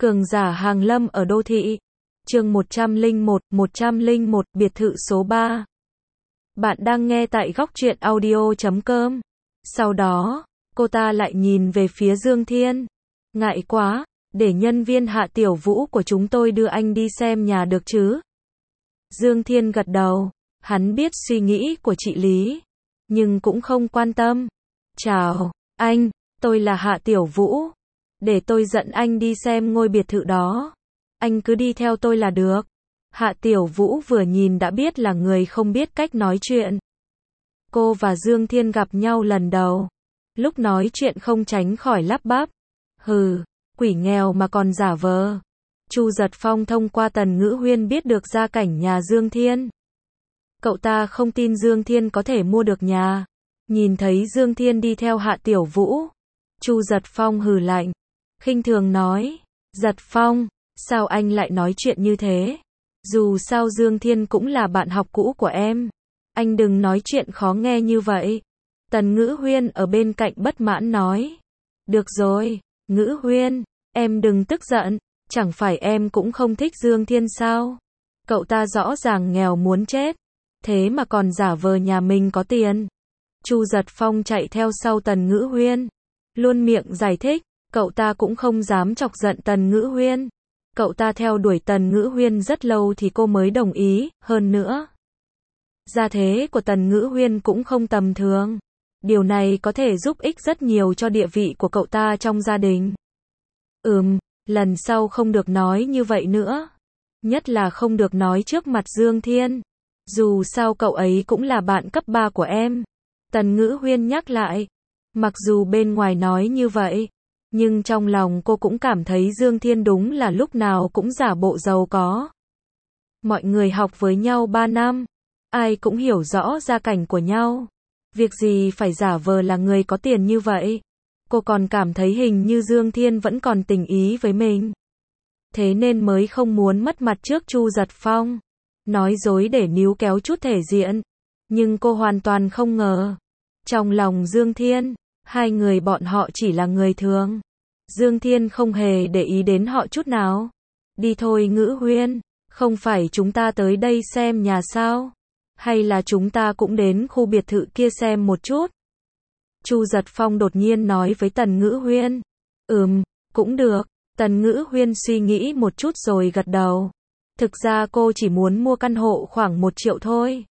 Cường giả hàng lâm ở đô thị. Chương 101, biệt thự số 3. Bạn đang nghe tại góc truyện audio.com. Sau đó, cô ta lại nhìn về phía Dương Thiên. Ngại quá, để nhân viên Hạ Tiểu Vũ của chúng tôi đưa anh đi xem nhà được chứ? Dương Thiên gật đầu, hắn biết suy nghĩ của chị Lý, nhưng cũng không quan tâm. Chào, anh, tôi là Hạ Tiểu Vũ. Để tôi dẫn anh đi xem ngôi biệt thự đó. Anh cứ đi theo tôi là được. Hạ Tiểu Vũ vừa nhìn đã biết là người không biết cách nói chuyện. Cô và Dương Thiên gặp nhau lần đầu. Lúc nói chuyện không tránh khỏi lắp bắp. Hừ, quỷ nghèo mà còn giả vờ. Chu Giật Phong thông qua Tần Ngữ Huyên biết được gia cảnh nhà Dương Thiên. Cậu ta không tin Dương Thiên có thể mua được nhà. Nhìn thấy Dương Thiên đi theo Hạ Tiểu Vũ, Chu Giật Phong hừ lạnh, khinh thường nói, Giật Phong, sao anh lại nói chuyện như thế? Dù sao Dương Thiên cũng là bạn học cũ của em. Anh đừng nói chuyện khó nghe như vậy. Tần Ngữ Huyên ở bên cạnh bất mãn nói. Được rồi, Ngữ Huyên, em đừng tức giận. Chẳng phải em cũng không thích Dương Thiên sao? Cậu ta rõ ràng nghèo muốn chết. Thế mà còn giả vờ nhà mình có tiền. Chu Giật Phong chạy theo sau Tần Ngữ Huyên. Luôn miệng giải thích. Cậu ta cũng không dám chọc giận Tần Ngữ Huyên. Cậu ta theo đuổi Tần Ngữ Huyên rất lâu thì cô mới đồng ý, hơn nữa. Gia thế của Tần Ngữ Huyên cũng không tầm thường. Điều này có thể giúp ích rất nhiều cho địa vị của cậu ta trong gia đình. Lần sau không được nói như vậy nữa. Nhất là không được nói trước mặt Dương Thiên. Dù sao cậu ấy cũng là bạn cấp 3 của em. Tần Ngữ Huyên nhắc lại. Mặc dù bên ngoài nói như vậy, nhưng trong lòng cô cũng cảm thấy Dương Thiên đúng là lúc nào cũng giả bộ giàu có. Mọi người học với nhau 3 năm, ai cũng hiểu rõ gia cảnh của nhau. Việc gì phải giả vờ là người có tiền như vậy? Cô còn cảm thấy hình như Dương Thiên vẫn còn tình ý với mình. Thế nên mới không muốn mất mặt trước Chu Giật Phong. Nói dối để níu kéo chút thể diện. Nhưng cô hoàn toàn không ngờ. Trong lòng Dương Thiên, hai người bọn họ chỉ là người thường. Dương Thiên không hề để ý đến họ chút nào. Đi thôi Ngữ Huyên, không phải chúng ta tới đây xem nhà sao? Hay là chúng ta cũng đến khu biệt thự kia xem một chút? Chu Giật Phong đột nhiên nói với Tần Ngữ Huyên. Cũng được. Tần Ngữ Huyên suy nghĩ một chút rồi gật đầu. Thực ra cô chỉ muốn mua căn hộ khoảng 1 triệu thôi.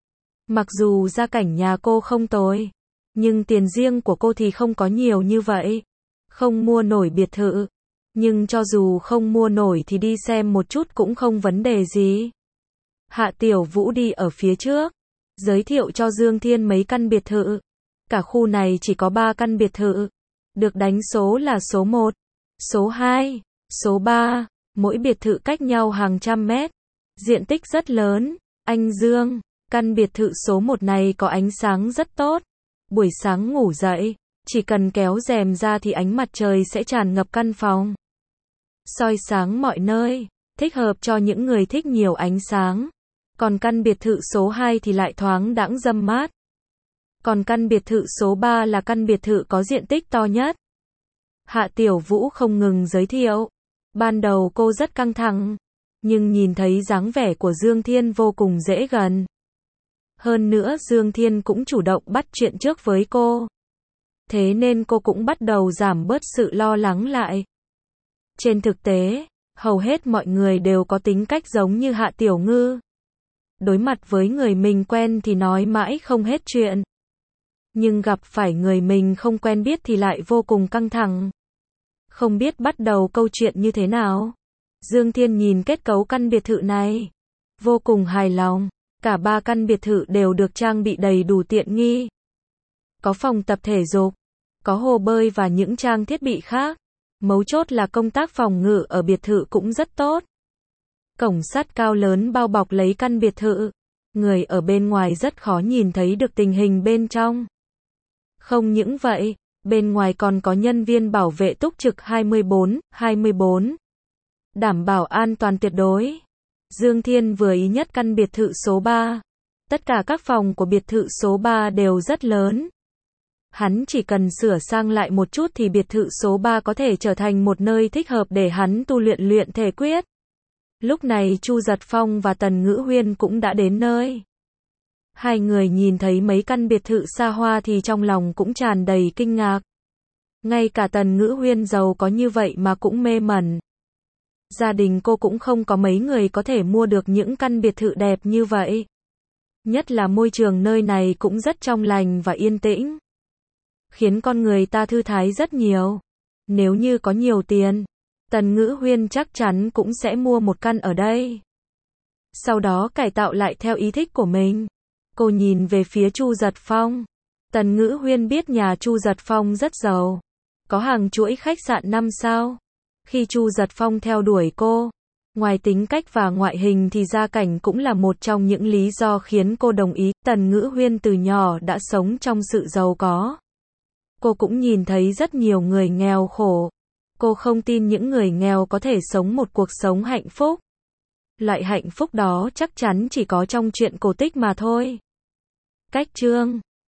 Mặc dù gia cảnh nhà cô không tồi, nhưng tiền riêng của cô thì không có nhiều như vậy. Không mua nổi biệt thự. Nhưng cho dù không mua nổi thì đi xem một chút cũng không vấn đề gì. Hạ Tiểu Vũ đi ở phía trước, giới thiệu cho Dương Thiên mấy căn biệt thự. Cả khu này chỉ có 3 căn biệt thự. Được đánh số là số 1, số 2, số 3. Mỗi biệt thự cách nhau hàng trăm mét. Diện tích rất lớn. Anh Dương, căn biệt thự số 1 này có ánh sáng rất tốt. Buổi sáng ngủ dậy, chỉ cần kéo rèm ra thì ánh mặt trời sẽ tràn ngập căn phòng. Soi sáng mọi nơi, thích hợp cho những người thích nhiều ánh sáng. Còn căn biệt thự số 2 thì lại thoáng đãng râm mát. Còn căn biệt thự số 3 là căn biệt thự có diện tích to nhất. Hạ Tiểu Vũ không ngừng giới thiệu. Ban đầu cô rất căng thẳng, nhưng nhìn thấy dáng vẻ của Dương Thiên vô cùng dễ gần. Hơn nữa Dương Thiên cũng chủ động bắt chuyện trước với cô. Thế nên cô cũng bắt đầu giảm bớt sự lo lắng lại. Trên thực tế, hầu hết mọi người đều có tính cách giống như Hạ Tiểu Ngư. Đối mặt với người mình quen thì nói mãi không hết chuyện. Nhưng gặp phải người mình không quen biết thì lại vô cùng căng thẳng. Không biết bắt đầu câu chuyện như thế nào. Dương Thiên nhìn kết cấu căn biệt thự này, vô cùng hài lòng. Cả 3 căn biệt thự đều được trang bị đầy đủ tiện nghi. Có phòng tập thể dục, có hồ bơi và những trang thiết bị khác. Mấu chốt là công tác phòng ngự ở biệt thự cũng rất tốt. Cổng sắt cao lớn bao bọc lấy căn biệt thự. Người ở bên ngoài rất khó nhìn thấy được tình hình bên trong. Không những vậy, bên ngoài còn có nhân viên bảo vệ túc trực 24/24. Đảm bảo an toàn tuyệt đối. Dương Thiên vừa ý nhất căn biệt thự số 3. Tất cả các phòng của biệt thự số 3 đều rất lớn. Hắn chỉ cần sửa sang lại một chút thì biệt thự số 3 có thể trở thành một nơi thích hợp để hắn tu luyện thể quyết. Lúc này Chu Giật Phong và Tần Ngữ Huyên cũng đã đến nơi. Hai người nhìn thấy mấy căn biệt thự xa hoa thì trong lòng cũng tràn đầy kinh ngạc. Ngay cả Tần Ngữ Huyên giàu có như vậy mà cũng mê mẩn. Gia đình cô cũng không có mấy người có thể mua được những căn biệt thự đẹp như vậy. Nhất là môi trường nơi này cũng rất trong lành và yên tĩnh, khiến con người ta thư thái rất nhiều. Nếu như có nhiều tiền, Tần Ngữ Huyên chắc chắn cũng sẽ mua một căn ở đây. Sau đó cải tạo lại theo ý thích của mình. Cô nhìn về phía Chu Giật Phong. Tần Ngữ Huyên biết nhà Chu Giật Phong rất giàu, có hàng chuỗi khách sạn 5 sao. Khi Chu Giật Phong theo đuổi cô, ngoài tính cách và ngoại hình thì gia cảnh cũng là một trong những lý do khiến cô đồng ý. Tần Ngữ Huyên từ nhỏ đã sống trong sự giàu có. Cô cũng nhìn thấy rất nhiều người nghèo khổ. Cô không tin những người nghèo có thể sống một cuộc sống hạnh phúc. Loại hạnh phúc đó chắc chắn chỉ có trong truyện cổ tích mà thôi. Cách chương